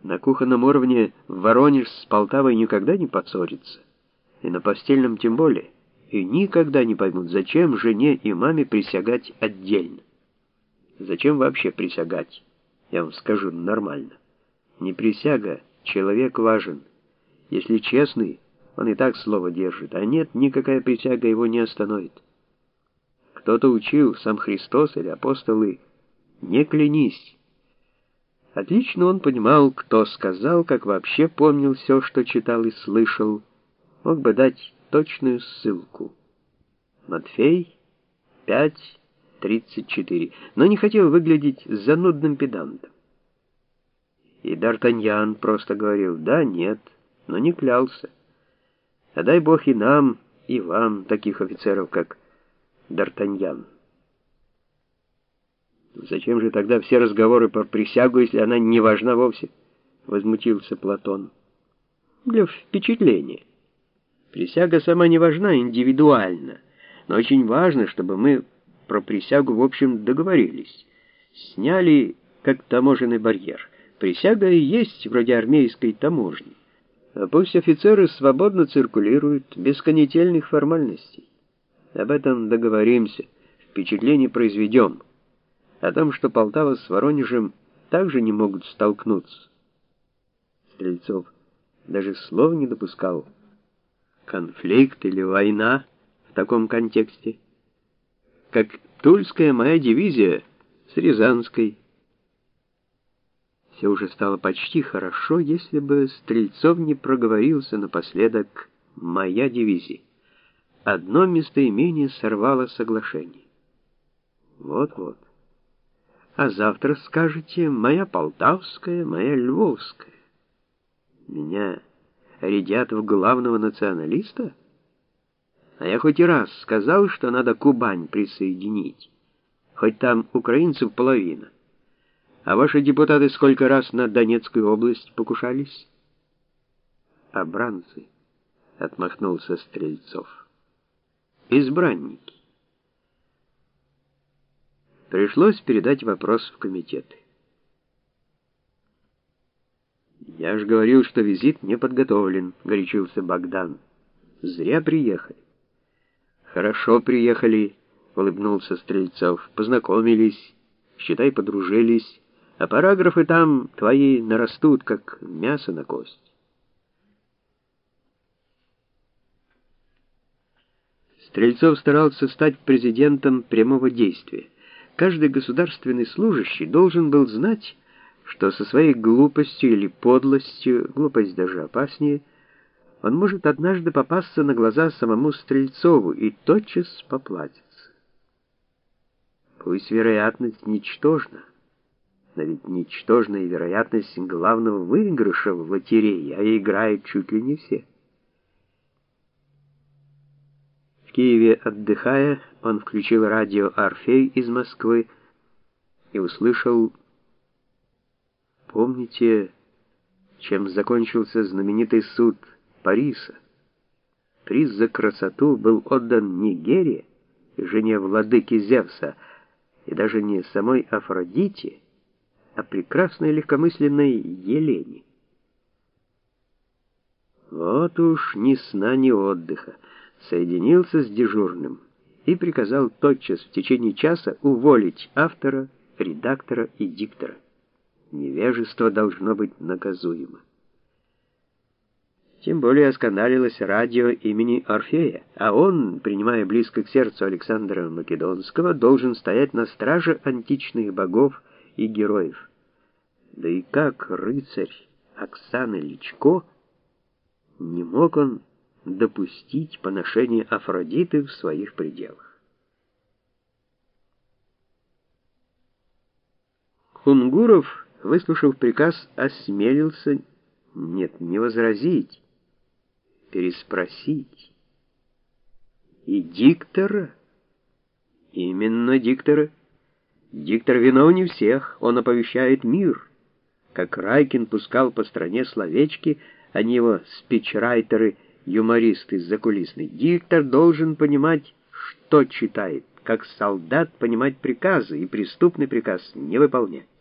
На кухонном уровне Воронеж с Полтавой никогда не поссорится, и на постельном тем более, и никогда не поймут, зачем жене и маме присягать отдельно. Зачем вообще присягать? Я вам скажу нормально. Не присяга, человек важен. Если честный, он и так слово держит, а нет, никакая присяга его не остановит. Кто-то учил, сам Христос или апостолы, не клянись. Отлично он понимал, кто сказал, как вообще помнил все, что читал и слышал. Мог бы дать точную ссылку. Матфей 5:34, но не хотел выглядеть занудным педантом. И Д'Артаньян просто говорил «да», «нет», но не клялся. А дай Бог и нам, и вам таких офицеров, как Д'Артаньян. Зачем же тогда все разговоры про присягу, если она не важна вовсе? Возмутился Платон. Для впечатления. Присяга сама не важна индивидуально, но очень важно, чтобы мы про присягу в общем договорились. Сняли как таможенный барьер. Присяга и есть вроде армейской таможни. А пусть офицеры свободно циркулируют, без канительных формальностей. Об этом договоримся, впечатление произведем. О том, что Полтава с Воронежем также не могут столкнуться. Стрельцов даже слова не допускал. Конфликт или война в таком контексте. Как Тульская моя дивизия с Рязанской. Все уже стало почти хорошо, если бы Стрельцов не проговорился напоследок «моя дивизия». Одно местоимение сорвало соглашение. Вот-вот. А завтра скажете «моя Полтавская, моя Львовская». Меня рядят в главного националиста? А я хоть и раз сказал, что надо Кубань присоединить. Хоть там украинцев половина. А ваши депутаты сколько раз на Донецкую область покушались? Обранцы, отмахнулся Стрельцов. Избранники. Пришлось передать вопрос в комитеты. «Я же говорил, что визит не подготовлен», — горячился Богдан. «Зря приехали». «Хорошо приехали», — улыбнулся Стрельцов. «Познакомились, считай, подружились, а параграфы там твои нарастут, как мясо на кость». Стрельцов старался стать президентом прямого действия. Каждый государственный служащий должен был знать, что со своей глупостью или подлостью, глупость даже опаснее, он может однажды попасться на глаза самому Стрельцову и тотчас поплатиться. Пусть вероятность ничтожна, но ведь ничтожна и вероятность главного выигрыша в лотерее, а играют чуть ли не все. В Киеве, отдыхая, он включил радио «Орфей» из Москвы и услышал: «Помните, чем закончился знаменитый суд Париса? Приз за красоту был отдан не Гере, жене владыки Зевса, и даже не самой Афродите, а прекрасной легкомысленной Елене». Вот уж ни сна, ни отдыха. Соединился с дежурным и приказал тотчас в течение часа уволить автора, редактора и диктора. Невежество должно быть наказуемо. Тем более оскандалилось радио имени Орфея, а он, принимая близко к сердцу Александра Македонского, должен стоять на страже античных богов и героев. Да и как рыцарь Оксаны Личко не мог он допустить поношение Афродиты в своих пределах. Хунгуров, выслушав приказ, осмелился, нет, не возразить, переспросить. И диктора? Именно диктора. Диктор виновнее всех, он оповещает мир. Как Райкин пускал по стране словечки, они его спичрайтеры, юмористы закулисный. Диктор должен понимать, что читает, как солдат понимать приказы, и преступный приказ не выполнять.